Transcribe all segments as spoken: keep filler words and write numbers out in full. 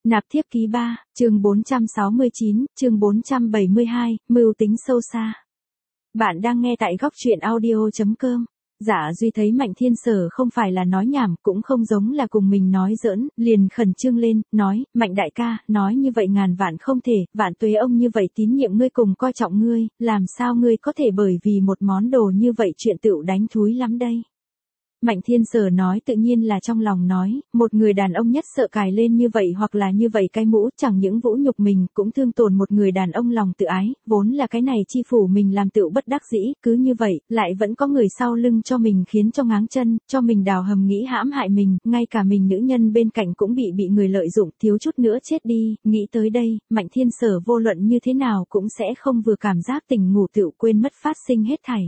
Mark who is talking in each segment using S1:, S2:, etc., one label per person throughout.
S1: Nạp thiếp ký ba, chương bốn trăm sáu mươi chín, chương bốn trăm bảy mươi hai, mưu tính sâu xa. Bạn đang nghe tại góc truyện audio chấm com. Dạ Duy thấy Mạnh Thiên Sở không phải là nói nhảm, cũng không giống là cùng mình nói giỡn, liền khẩn trương lên, nói, Mạnh đại ca, nói như vậy ngàn vạn không thể, vạn tuế ông như vậy tín nhiệm ngươi cùng coi trọng ngươi, làm sao ngươi có thể bởi vì một món đồ như vậy chuyện tựu đánh thúi lắm đây. Mạnh Thiên Sở nói tự nhiên là trong lòng nói, một người đàn ông nhất sợ cài lên như vậy hoặc là như vậy cái mũ, chẳng những vũ nhục mình, cũng thương tổn một người đàn ông lòng tự ái, vốn là cái này chi phủ mình làm tựu bất đắc dĩ, cứ như vậy, lại vẫn có người sau lưng cho mình khiến cho ngáng chân, cho mình đào hầm nghĩ hãm hại mình, ngay cả mình nữ nhân bên cạnh cũng bị bị người lợi dụng, thiếu chút nữa chết đi, nghĩ tới đây, Mạnh Thiên Sở vô luận như thế nào cũng sẽ không vừa cảm giác tỉnh ngủ tựu quên mất phát sinh hết thảy.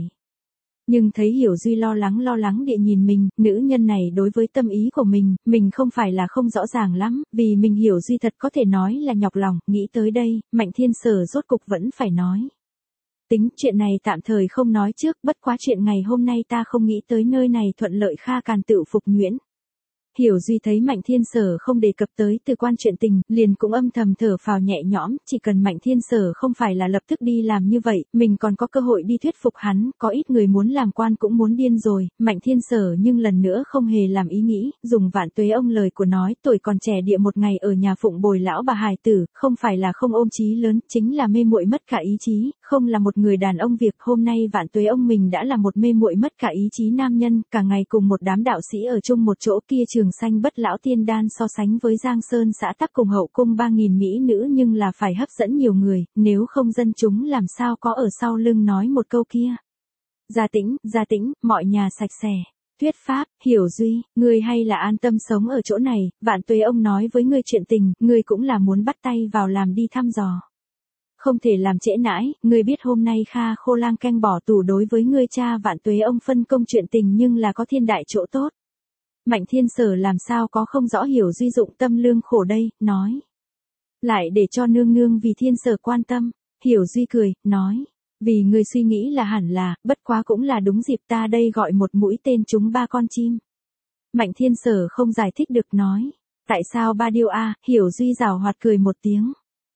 S1: Nhưng thấy Hiểu Duy lo lắng lo lắng địa nhìn mình, nữ nhân này đối với tâm ý của mình, mình không phải là không rõ ràng lắm, vì mình Hiểu Duy thật có thể nói là nhọc lòng, nghĩ tới đây, Mạnh Thiên Sở rốt cục vẫn phải nói. Tính chuyện này tạm thời không nói trước, bất quá chuyện ngày hôm nay ta không nghĩ tới nơi này thuận lợi kha càn tựu phục nhuyễn. Hiểu Duy thấy Mạnh Thiên Sở không đề cập tới từ quan chuyện tình, liền cũng âm thầm thở phào nhẹ nhõm, chỉ cần Mạnh Thiên Sở không phải là lập tức đi làm như vậy, mình còn có cơ hội đi thuyết phục hắn, có ít người muốn làm quan cũng muốn điên rồi, Mạnh Thiên Sở nhưng lần nữa không hề làm ý nghĩ, dùng vạn tuế ông lời của nói, tuổi còn trẻ địa một ngày ở nhà phụng bồi lão bà hài tử, không phải là không ôm chí lớn, chính là mê muội mất cả ý chí, không là một người đàn ông việc, hôm nay vạn tuế ông mình đã là một mê muội mất cả ý chí nam nhân, cả ngày cùng một đám đạo sĩ ở chung một chỗ kia trường xanh bất lão tiên đan so sánh với Giang Sơn xã tắc cùng hậu cung ba nghìn mỹ nữ nhưng là phải hấp dẫn nhiều người, nếu không dân chúng làm sao có ở sau lưng nói một câu kia. Gia tĩnh, gia tĩnh, mọi nhà sạch sẽ. Thuyết pháp, Hiểu Duy, ngươi hay là an tâm sống ở chỗ này, vạn tuế ông nói với ngươi chuyện tình, ngươi cũng là muốn bắt tay vào làm đi thăm dò. Không thể làm trễ nãi, ngươi biết hôm nay Kha Khô Lang canh bỏ tù đối với ngươi cha vạn tuế ông phân công chuyện tình nhưng là có thiên đại chỗ tốt. Mạnh Thiên Sở làm sao có không rõ Hiểu Duy dụng tâm lương khổ đây, nói. Lại để cho nương nương vì Thiên Sở quan tâm, Hiểu Duy cười, nói. Vì người suy nghĩ là hẳn là, bất quá cũng là đúng dịp ta đây gọi một mũi tên trúng ba con chim. Mạnh Thiên Sở không giải thích được nói. Tại sao ba điều a? Hiểu Duy rào hoạt cười một tiếng.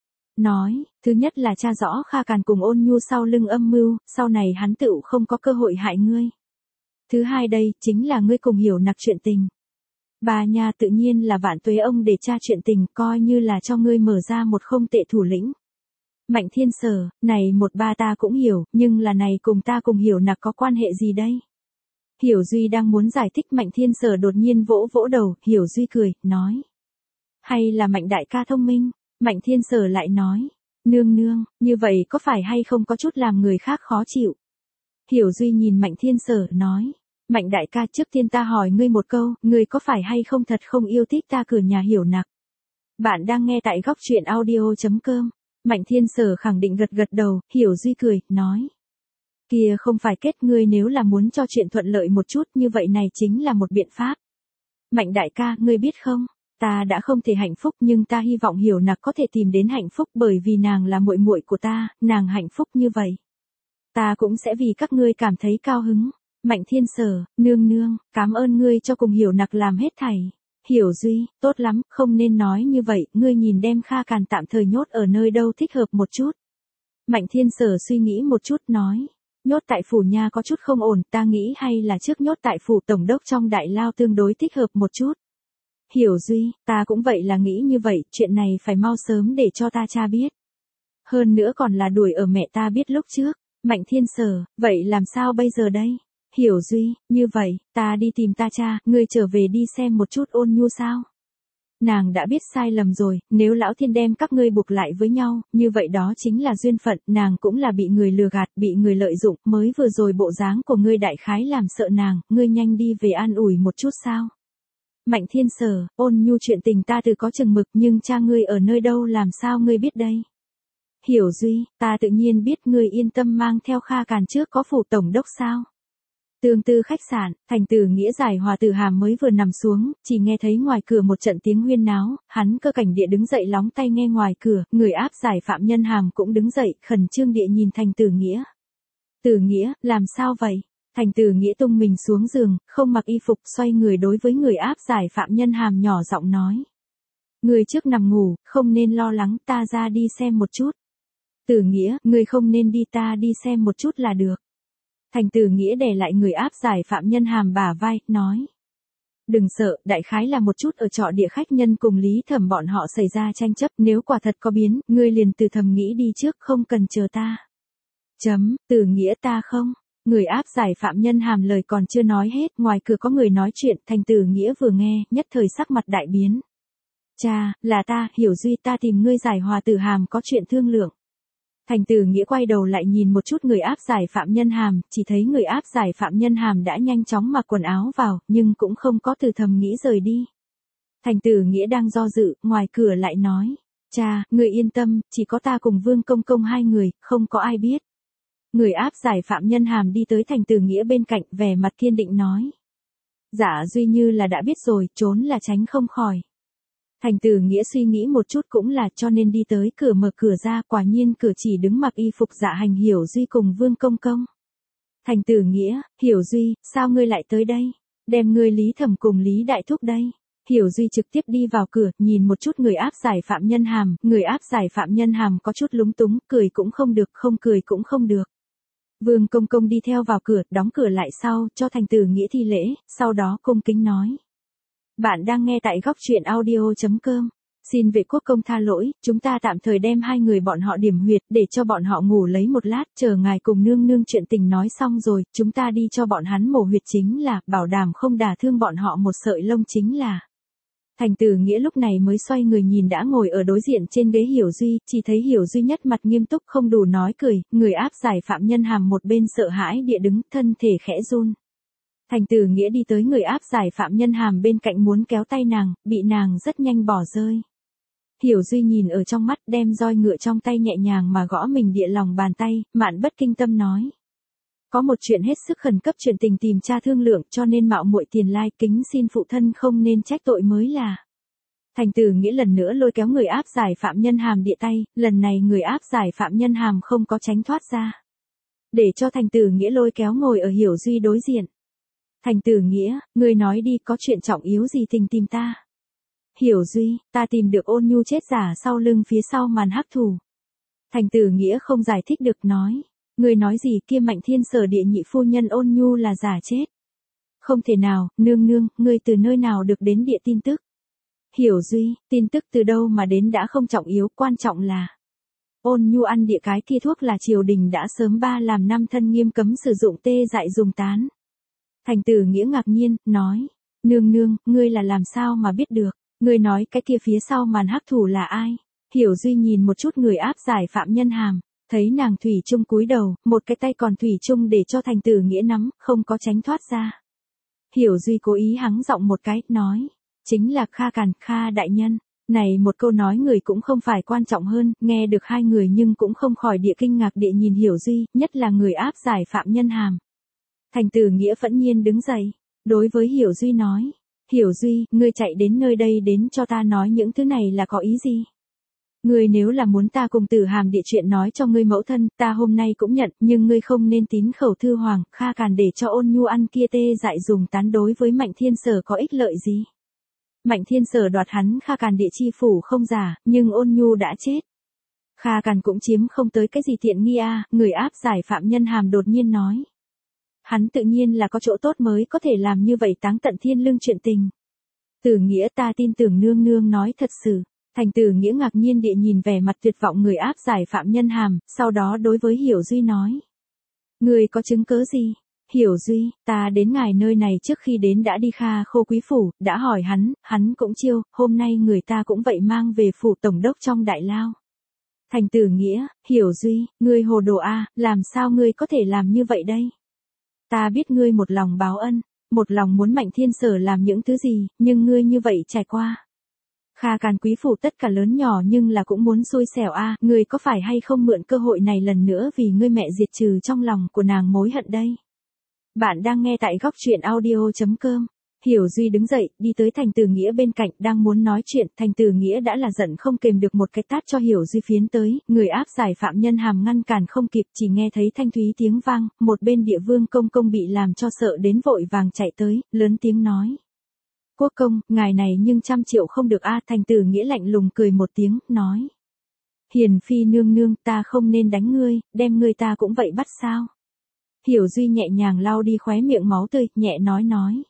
S1: Nói, thứ nhất là cha rõ Kha Càn cùng Ôn Nhu sau lưng âm mưu, sau này hắn tựu không có cơ hội hại ngươi. Thứ hai đây, chính là ngươi cùng Hiểu Nặc chuyện tình. Bà nhà tự nhiên là vạn tuế ông để tra chuyện tình, coi như là cho ngươi mở ra một không tệ thủ lĩnh. Mạnh Thiên Sở, này một ba ta cũng hiểu, nhưng là này cùng ta cùng Hiểu Nặc có quan hệ gì đây? Hiểu Duy đang muốn giải thích Mạnh Thiên Sở đột nhiên vỗ vỗ đầu, Hiểu Duy cười, nói. Hay là Mạnh đại ca thông minh? Mạnh Thiên Sở lại nói. Nương nương, như vậy có phải hay không có chút làm người khác khó chịu? Hiểu Duy nhìn Mạnh Thiên Sở, nói. Mạnh đại ca trước tiên ta hỏi ngươi một câu, ngươi có phải hay không thật không yêu thích ta cửa nhà Hiểu Nặc? Bạn đang nghe tại góc truyện audio chấm com. Mạnh Thiên Sở khẳng định gật gật đầu, Hiểu Duy cười, nói. Kia không phải kết ngươi nếu là muốn cho chuyện thuận lợi một chút như vậy này chính là một biện pháp. Mạnh đại ca, ngươi biết không? Ta đã không thể hạnh phúc nhưng ta hy vọng Hiểu Nặc có thể tìm đến hạnh phúc bởi vì nàng là muội muội của ta, nàng hạnh phúc như vậy. Ta cũng sẽ vì các ngươi cảm thấy cao hứng. Mạnh Thiên Sở, nương nương, cảm ơn ngươi cho cùng Hiểu Nặc làm hết thảy. Hiểu Duy, tốt lắm, không nên nói như vậy, ngươi nhìn đem Kha Càn tạm thời nhốt ở nơi đâu thích hợp một chút. Mạnh Thiên Sở suy nghĩ một chút nói, nhốt tại phủ nha có chút không ổn, ta nghĩ hay là trước nhốt tại phủ tổng đốc trong đại lao tương đối thích hợp một chút. Hiểu Duy, ta cũng vậy là nghĩ như vậy, chuyện này phải mau sớm để cho ta cha biết. Hơn nữa còn là đuổi ở mẹ ta biết lúc trước. Mạnh Thiên Sở, vậy làm sao bây giờ đây? Hiểu Duy, như vậy, ta đi tìm ta cha, ngươi trở về đi xem một chút Ôn Nhu sao? Nàng đã biết sai lầm rồi, nếu lão thiên đem các ngươi buộc lại với nhau, như vậy đó chính là duyên phận, nàng cũng là bị người lừa gạt, bị người lợi dụng, mới vừa rồi bộ dáng của ngươi đại khái làm sợ nàng, ngươi nhanh đi về an ủi một chút sao? Mạnh Thiên Sở, Ôn Nhu chuyện tình ta từ có chừng mực nhưng cha ngươi ở nơi đâu làm sao ngươi biết đây? Hiểu Duy, ta tự nhiên biết ngươi yên tâm mang theo Kha Càn trước có phủ tổng đốc sao? Tương tư khách sạn, Thành Tử Nghĩa giải hòa từ hàm mới vừa nằm xuống, chỉ nghe thấy ngoài cửa một trận tiếng huyên náo, hắn cơ cảnh địa đứng dậy lóng tay nghe ngoài cửa, người áp giải phạm nhân hàm cũng đứng dậy, khẩn trương địa nhìn Thành Tử Nghĩa. Tử Nghĩa, làm sao vậy? Thành Tử Nghĩa tung mình xuống giường, không mặc y phục xoay người đối với người áp giải phạm nhân hàm nhỏ giọng nói. Ngươi trước nằm ngủ, không nên lo lắng, ta ra đi xem một chút. Tử Nghĩa, ngươi không nên đi, ta đi xem một chút là được. Thành Tử Nghĩa đè lại người áp giải Phạm Nhân Hàm bả vai, nói. Đừng sợ, đại khái là một chút ở trọ địa khách nhân cùng Lý Thẩm bọn họ xảy ra tranh chấp, nếu quả thật có biến, ngươi liền từ thầm nghĩ đi trước, không cần chờ ta. Chấm, Tử Nghĩa ta không. Người áp giải Phạm Nhân Hàm lời còn chưa nói hết, ngoài cửa có người nói chuyện, Thành Tử Nghĩa vừa nghe, nhất thời sắc mặt đại biến. Cha, là ta, Hiểu Duy, ta tìm ngươi giải hòa Tử Hàm có chuyện thương lượng. Thành Tử Nghĩa quay đầu lại nhìn một chút người áp giải Phạm Nhân Hàm, chỉ thấy người áp giải Phạm Nhân Hàm đã nhanh chóng mặc quần áo vào, nhưng cũng không có từ thầm nghĩ rời đi. Thành Tử Nghĩa đang do dự, ngoài cửa lại nói, cha, người yên tâm, chỉ có ta cùng Vương Công Công hai người, không có ai biết. Người áp giải Phạm Nhân Hàm đi tới Thành Tử Nghĩa bên cạnh, vẻ mặt kiên định nói. Dạ Duy như là đã biết rồi, trốn là tránh không khỏi. Thành Tử Nghĩa suy nghĩ một chút cũng là cho nên đi tới cửa mở cửa ra, quả nhiên cửa chỉ đứng mặc y phục dạ hành Hiểu Duy cùng Vương Công Công. Thành Tử Nghĩa, Hiểu Duy, sao ngươi lại tới đây? Đem ngươi Lý Thẩm cùng Lý Đại Thúc đây. Hiểu Duy trực tiếp đi vào cửa, nhìn một chút người áp giải Phạm Nhân Hàm, người áp giải Phạm Nhân Hàm có chút lúng túng, cười cũng không được, không cười cũng không được. Vương Công Công đi theo vào cửa, đóng cửa lại sau, cho Thành Tử Nghĩa thi lễ, sau đó cung kính nói. Bạn đang nghe tại góc truyện audio chấm com. Xin vệ quốc công tha lỗi, chúng ta tạm thời đem hai người bọn họ điểm huyệt để cho bọn họ ngủ lấy một lát, chờ ngài cùng nương nương chuyện tình nói xong rồi, chúng ta đi cho bọn hắn mổ huyệt chính là, bảo đảm không đả thương bọn họ một sợi lông chính là. Thành Tử Nghĩa lúc này mới xoay người nhìn đã ngồi ở đối diện trên ghế Hiểu Duy, chỉ thấy Hiểu Duy nhất mặt nghiêm túc không đủ nói cười, người áp giải Phạm Nhân Hàm một bên sợ hãi địa đứng, thân thể khẽ run. Thành Tử Nghĩa đi tới người áp giải Phạm Nhân Hàm bên cạnh muốn kéo tay nàng, bị nàng rất nhanh bỏ rơi. Hiểu Duy nhìn ở trong mắt, đem roi ngựa trong tay nhẹ nhàng mà gõ mình địa lòng bàn tay, Mạn Bất Kinh Tâm nói. Có một chuyện hết sức khẩn cấp, chuyện tình tìm cha thương lượng, cho nên mạo muội tiền lai, kính xin phụ thân không nên trách tội mới là. Thành Tử Nghĩa lần nữa lôi kéo người áp giải Phạm Nhân Hàm địa tay, lần này người áp giải Phạm Nhân Hàm không có tránh thoát ra. Để cho Thành Tử Nghĩa lôi kéo ngồi ở Hiểu Duy đối diện. Thành Tử Nghĩa, ngươi nói đi, có chuyện trọng yếu gì tình tìm ta? Hiểu Duy, ta tìm được Ôn Nhu chết giả sau lưng phía sau màn hắc thủ. Thành Tử Nghĩa không giải thích được nói. Ngươi nói gì, kia Mạnh Thiên Sở địa nhị phu nhân Ôn Nhu là giả chết. Không thể nào, nương nương, ngươi từ nơi nào được đến địa tin tức? Hiểu Duy, tin tức từ đâu mà đến đã không trọng yếu, quan trọng là Ôn Nhu ăn địa cái kia thuốc là triều đình đã sớm ba làm năm thân nghiêm cấm sử dụng, tê dại dùng tán. Thành Tử Nghĩa ngạc nhiên, nói, nương nương, ngươi là làm sao mà biết được, ngươi nói cái kia phía sau màn hắc thủ là ai? Hiểu Duy nhìn một chút người áp giải Phạm Nhân Hàm, thấy nàng thủy chung cúi đầu, một cái tay còn thủy chung để cho Thành Tử Nghĩa nắm, không có tránh thoát ra. Hiểu Duy cố ý hắng giọng một cái, nói, chính là Kha Càn, Kha đại nhân. Này một câu nói người cũng không phải quan trọng hơn, nghe được hai người nhưng cũng không khỏi địa kinh ngạc địa nhìn Hiểu Duy, nhất là người áp giải Phạm Nhân Hàm. Thành Tử Nghĩa phẫn nhiên đứng dậy, đối với Hiểu Duy nói, Hiểu Duy, ngươi chạy đến nơi đây đến cho ta nói những thứ này là có ý gì? Ngươi nếu là muốn ta cùng Tử Hàm địa chuyện nói cho ngươi mẫu thân, ta hôm nay cũng nhận, nhưng ngươi không nên tín khẩu thư hoàng, Kha Càn để cho Ôn Nhu ăn kia tê dại dùng tán đối với Mạnh Thiên Sở có ích lợi gì? Mạnh Thiên Sở đoạt hắn Kha Càn địa chi phủ không giả, nhưng Ôn Nhu đã chết. Kha Càn cũng chiếm không tới cái gì tiện nghi a, người áp giải Phạm Nhân Hàm đột nhiên nói. Hắn tự nhiên là có chỗ tốt mới có thể làm như vậy táng tận thiên lương chuyện tình. Tử Nghĩa, ta tin tưởng nương nương nói thật sự. Thành Tử Nghĩa ngạc nhiên địa nhìn vẻ mặt tuyệt vọng người áp giải Phạm Nhân Hàm, sau đó đối với Hiểu Duy nói. Người có chứng cớ gì? Hiểu Duy, ta đến ngài nơi này trước khi đến đã đi Kha Khô quý phủ, đã hỏi hắn, hắn cũng chiêu, hôm nay người ta cũng vậy mang về phủ tổng đốc trong đại lao. Thành Tử Nghĩa, Hiểu Duy, ngươi hồ đồ a, làm sao ngươi có thể làm như vậy đây? Ta biết ngươi một lòng báo ân, một lòng muốn Mạnh Thiên Sở làm những thứ gì, nhưng ngươi như vậy trải qua. Kha Càn quý phủ tất cả lớn nhỏ nhưng là cũng muốn xui xẻo a, ngươi có phải hay không mượn cơ hội này lần nữa vì ngươi mẹ diệt trừ trong lòng của nàng mối hận đây? Bạn đang nghe tại góc truyện audio chấm com. Hiểu Duy đứng dậy, đi tới Thành Tử Nghĩa bên cạnh, đang muốn nói chuyện, Thành Tử Nghĩa đã là giận không kềm được một cái tát cho Hiểu Duy phiến tới, người áp giải Phạm Nhân Hàm ngăn cản không kịp, chỉ nghe thấy thanh thúy tiếng vang, một bên địa Vương Công Công bị làm cho sợ đến vội vàng chạy tới, lớn tiếng nói. Quốc công, ngài này nhưng trăm triệu không được a. Thành Tử Nghĩa lạnh lùng cười một tiếng, nói. Hiền phi nương nương, ta không nên đánh ngươi, đem ngươi ta cũng vậy bắt sao? Hiểu Duy nhẹ nhàng lau đi khóe miệng máu tươi, nhẹ nói nói.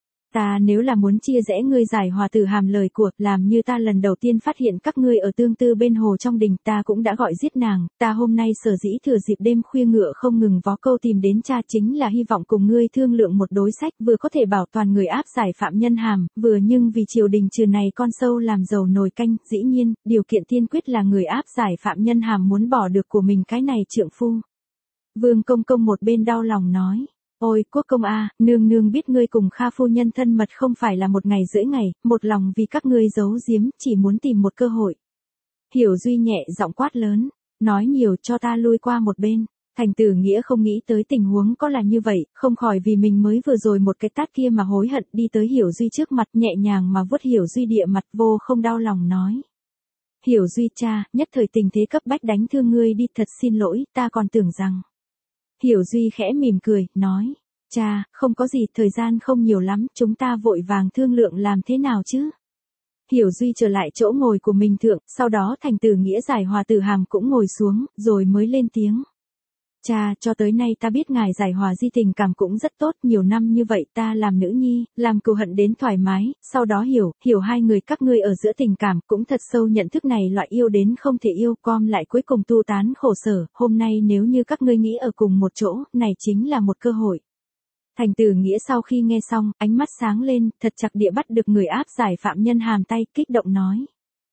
S1: Ta nếu là muốn chia rẽ ngươi Giải Hòa Tử Hàm lời của, làm như ta lần đầu tiên phát hiện các ngươi ở tương tư bên hồ trong đình, ta cũng đã gọi giết nàng, ta hôm nay sở dĩ thừa dịp đêm khuya ngựa không ngừng vó câu tìm đến cha chính là hy vọng cùng ngươi thương lượng một đối sách vừa có thể bảo toàn người áp giải Phạm Nhân Hàm, vừa nhưng vì triều đình trừ này con sâu làm dầu nồi canh, dĩ nhiên, điều kiện tiên quyết là người áp giải Phạm Nhân Hàm muốn bỏ được của mình cái này trượng phu. Vương công công một bên đau lòng nói. Ôi quốc công a, nương nương biết ngươi cùng Kha phu nhân thân mật không phải là một ngày rưỡi ngày, một lòng vì các ngươi giấu giếm, chỉ muốn tìm một cơ hội. Hiểu Duy nhẹ giọng quát lớn, nói nhiều cho ta lui qua một bên. Thành Tử Nghĩa không nghĩ tới tình huống có là như vậy, không khỏi vì mình mới vừa rồi một cái tát kia mà hối hận, đi tới Hiểu Duy trước mặt nhẹ nhàng mà vuốt Hiểu Duy địa mặt, vô không đau lòng nói. Hiểu Duy cha, nhất thời tình thế cấp bách đánh thương ngươi đi, thật xin lỗi, ta còn tưởng rằng. Hiểu Duy khẽ mỉm cười, nói, cha, không có gì, thời gian không nhiều lắm, chúng ta vội vàng thương lượng làm thế nào chứ? Hiểu Duy trở lại chỗ ngồi của mình thượng, sau đó Thành Tử Nghĩa Giải Hòa Tử Hàm cũng ngồi xuống, rồi mới lên tiếng. Cha, cho tới nay ta biết ngài Giải Hòa Di tình cảm cũng rất tốt, nhiều năm như vậy ta làm nữ nhi, làm cừu hận đến thoải mái, sau đó hiểu, hiểu hai người các ngươi ở giữa tình cảm cũng thật sâu nhận thức này loại yêu đến không thể yêu, com lại cuối cùng tu tán khổ sở, hôm nay nếu như các ngươi nghĩ ở cùng một chỗ, này chính là một cơ hội. Thành Tử Nghĩa sau khi nghe xong, ánh mắt sáng lên, thật chặt địa bắt được người áp giải Phạm Nhân Hàm tay, kích động nói.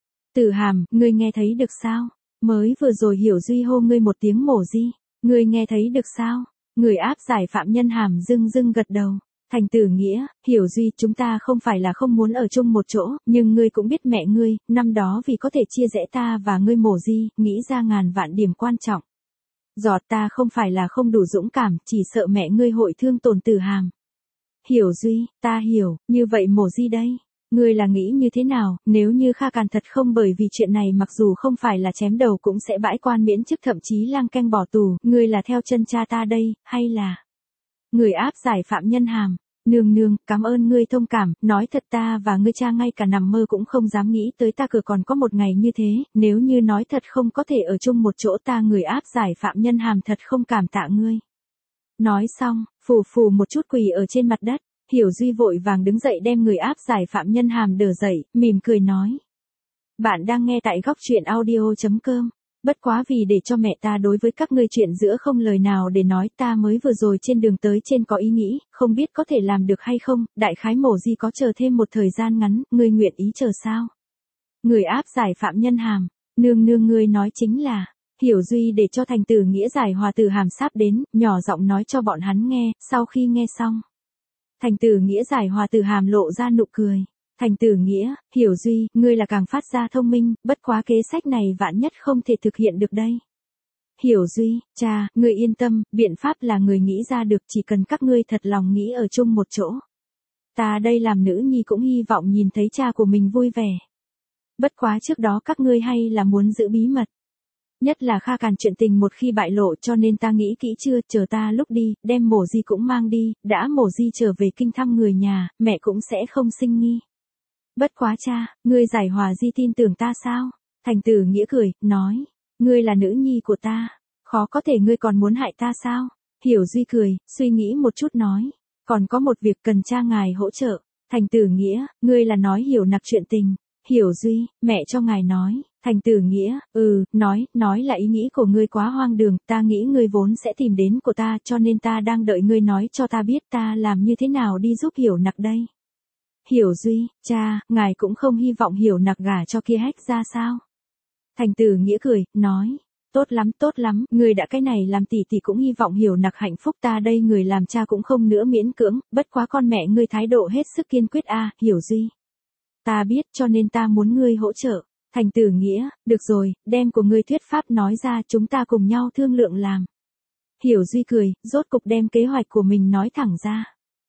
S1: Tử Hàm, ngươi nghe thấy được sao? Mới vừa rồi Hiểu Duy hô ngươi một tiếng mổ di. Ngươi nghe thấy được sao? Người áp giải Phạm Nhân Hàm dưng dưng gật đầu. Thành Tử Nghĩa, Hiểu Duy, chúng ta không phải là không muốn ở chung một chỗ, nhưng ngươi cũng biết mẹ ngươi, năm đó vì có thể chia rẽ ta và ngươi mổ di, nghĩ ra ngàn vạn điểm quan trọng. Giọt ta không phải là không đủ dũng cảm, chỉ sợ mẹ ngươi hội thương tổn Tử Hàm. Hiểu Duy, ta hiểu, như vậy mổ di đây. Ngươi là nghĩ như thế nào, nếu như Kha Càn thật không bởi vì chuyện này mặc dù không phải là chém đầu cũng sẽ bãi quan miễn chức thậm chí lang canh bỏ tù, ngươi là theo chân cha ta đây, hay là người áp giải Phạm Nhân Hàm? Nương nương, cảm ơn ngươi thông cảm, nói thật ta và ngươi cha ngay cả nằm mơ cũng không dám nghĩ tới ta cửa còn có một ngày như thế, nếu như nói thật không có thể ở chung một chỗ ta người áp giải Phạm Nhân Hàm thật không cảm tạ ngươi. Nói xong, phù phù một chút quỳ ở trên mặt đất. Hiểu Duy vội vàng đứng dậy đem người áp giải Phạm Nhân Hàm đỡ dậy, mỉm cười nói. Bạn đang nghe tại góc truyện audio chấm com. Bất quá vì để cho mẹ ta đối với các ngươi chuyện giữa không lời nào để nói ta mới vừa rồi trên đường tới trên có ý nghĩ, không biết có thể làm được hay không, đại khái mổ di có chờ thêm một thời gian ngắn, ngươi nguyện ý chờ sao? Người áp giải Phạm Nhân Hàm, nương nương ngươi nói chính là. Hiểu Duy để cho Thành Tử Nghĩa Giải Hòa Tử Hàm sắp đến, nhỏ giọng nói cho bọn hắn nghe, sau khi nghe xong. Thành Tử Nghĩa Giải Hòa Tử Hàm lộ ra nụ cười. Thành Tử Nghĩa, Hiểu Duy, ngươi là càng phát ra thông minh, bất quá kế sách này vạn nhất không thể thực hiện được đây. Hiểu Duy, cha, ngươi yên tâm, biện pháp là người nghĩ ra được, chỉ cần các ngươi thật lòng nghĩ ở chung một chỗ. Ta đây làm nữ nhi cũng hy vọng nhìn thấy cha của mình vui vẻ. Bất quá trước đó các ngươi hay là muốn giữ bí mật. Nhất là Kha Càn chuyện tình một khi bại lộ cho nên ta nghĩ kỹ chưa, chờ ta lúc đi, đem mổ di cũng mang đi, đã mổ di trở về kinh thăm người nhà, mẹ cũng sẽ không sinh nghi. Bất quá cha, ngươi Giải Hòa Di tin tưởng ta sao? Thành Tử Nghĩa cười, nói, ngươi là nữ nhi của ta, khó có thể ngươi còn muốn hại ta sao? Hiểu Duy cười, suy nghĩ một chút nói, còn có một việc cần cha ngài hỗ trợ. Thành Tử Nghĩa, ngươi là nói Hiểu Nặc chuyện tình. Hiểu Duy, mẹ cho ngài nói. Thành Tử Nghĩa, ừ, nói, nói là ý nghĩ của ngươi quá hoang đường, ta nghĩ ngươi vốn sẽ tìm đến của ta cho nên ta đang đợi ngươi nói cho ta biết ta làm như thế nào đi giúp Hiểu Nặc đây. Hiểu Duy, cha, ngài cũng không hy vọng Hiểu Nặc gả cho kia hách ra sao? Thành Tử Nghĩa cười, nói, tốt lắm tốt lắm, ngươi đã cái này làm tỷ tỷ cũng hy vọng Hiểu Nặc hạnh phúc ta đây người làm cha cũng không nữa miễn cưỡng, bất quá con mẹ ngươi thái độ hết sức kiên quyết a, Hiểu Duy. Ta biết cho nên ta muốn ngươi hỗ trợ. Thành Tử Nghĩa, được rồi, đem của ngươi thuyết pháp nói ra chúng ta cùng nhau thương lượng làm. Hiểu Duy cười, rốt cục đem kế hoạch của mình nói thẳng ra.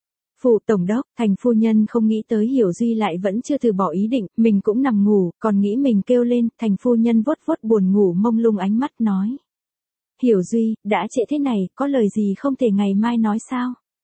S1: Phủ Tổng đốc, Thành phu nhân không nghĩ tới Hiểu Duy lại vẫn chưa từ bỏ ý định, mình cũng nằm ngủ, còn nghĩ mình kêu lên, Thành phu nhân vuốt vuốt buồn ngủ mông lung ánh mắt nói. Hiểu Duy, đã trễ thế này, có lời gì không thể ngày mai nói sao?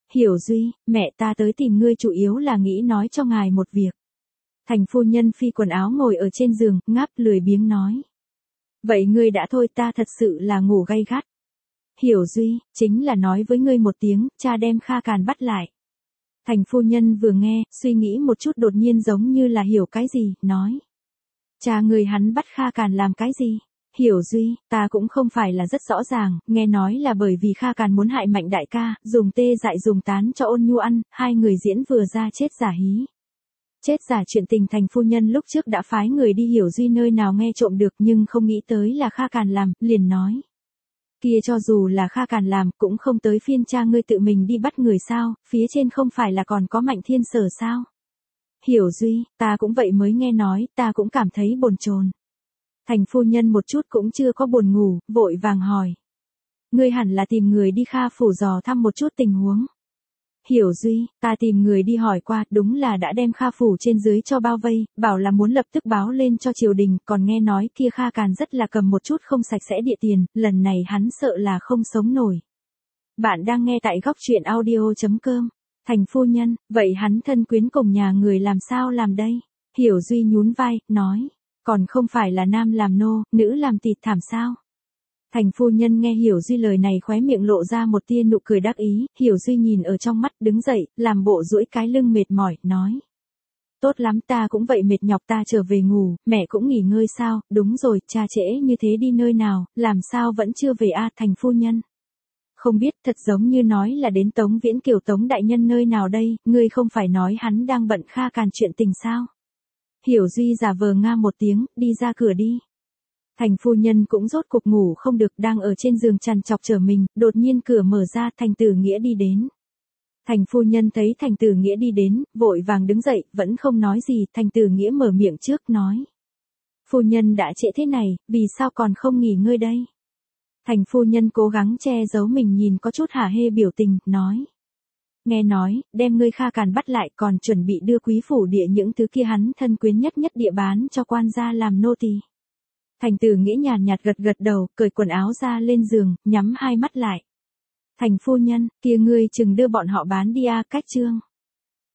S1: Hiểu Duy, mẹ ta tới tìm ngươi chủ yếu là nghĩ nói cho ngài một việc. Thành phu nhân phi quần áo ngồi ở trên giường, ngáp lười biếng nói. Vậy ngươi đã thôi, ta thật sự là ngủ gay gắt. Hiểu Duy, chính là nói với ngươi một tiếng, cha đem Kha Càn bắt lại. Thành phu nhân vừa nghe, suy nghĩ một chút đột nhiên giống như là hiểu cái gì, nói. Cha ngươi hắn bắt Kha Càn làm cái gì? Hiểu Duy, ta cũng không phải là rất rõ ràng, nghe nói là bởi vì Kha Càn muốn hại Mạnh đại ca, dùng tê dại dùng tán cho Ôn Nhu ăn, hai người diễn vừa ra chết giả hí. Chết giả chuyện tình thành phu nhân lúc trước đã phái người đi Hiểu Duy nơi nào nghe trộm được nhưng không nghĩ tới là Kha Càn làm, liền nói. Kia cho dù là Kha Càn làm, cũng không tới phiên cha ngươi tự mình đi bắt người sao, phía trên không phải là còn có Mạnh Thiên Sở sao? Hiểu Duy, ta cũng vậy mới nghe nói, ta cũng cảm thấy bồn chồn. Thành phu nhân một chút cũng chưa có buồn ngủ, vội vàng hỏi. Ngươi hẳn là tìm người đi Kha phủ dò thăm một chút tình huống. Hiểu Duy, ta tìm người đi hỏi qua, đúng là đã đem Kha phủ trên dưới cho bao vây, bảo là muốn lập tức báo lên cho triều đình, còn nghe nói kia Kha Càn rất là cầm một chút không sạch sẽ địa tiền, lần này hắn sợ là không sống nổi. Bạn đang nghe tại góc truyện audio chấm com. Thành phu nhân, vậy hắn thân quyến cùng nhà người làm sao làm đây? Hiểu Duy nhún vai, nói, còn không phải là nam làm nô, nữ làm tịt thảm sao? Thành phu nhân nghe Hiểu Duy lời này khóe miệng lộ ra một tia nụ cười đắc ý, Hiểu Duy nhìn ở trong mắt đứng dậy, làm bộ duỗi cái lưng mệt mỏi, nói. Tốt lắm, ta cũng vậy mệt nhọc, ta trở về ngủ, mẹ cũng nghỉ ngơi sao, đúng rồi, cha trễ như thế đi nơi nào, làm sao vẫn chưa về a? Thành phu nhân. Không biết, thật giống như nói là đến Tống Viễn Kiều Tống đại nhân nơi nào đây, ngươi không phải nói hắn đang bận Kha Càn chuyện tình sao? Hiểu Duy giả vờ nga một tiếng, đi ra cửa đi. Thành phu nhân cũng rốt cục ngủ không được, đang ở trên giường trằn trọc trở mình, đột nhiên cửa mở ra, Thành Tử Nghĩa đi đến. Thành phu nhân thấy Thành Tử Nghĩa đi đến, vội vàng đứng dậy, vẫn không nói gì, Thành Tử Nghĩa mở miệng trước nói. Phu nhân đã trễ thế này, vì sao còn không nghỉ ngơi đây? Thành phu nhân cố gắng che giấu mình nhìn có chút hả hê biểu tình, nói. Nghe nói, đem ngươi Kha Càn bắt lại còn chuẩn bị đưa quý phủ địa những thứ kia hắn thân quyến nhất nhất địa bán cho quan gia làm nô tỳ. Thành Tử Nghĩa nhàn nhạt gật gật đầu, cởi quần áo ra lên giường, nhắm hai mắt lại. Thành phu nhân, kia ngươi chừng đưa bọn họ bán đi a, cách chương.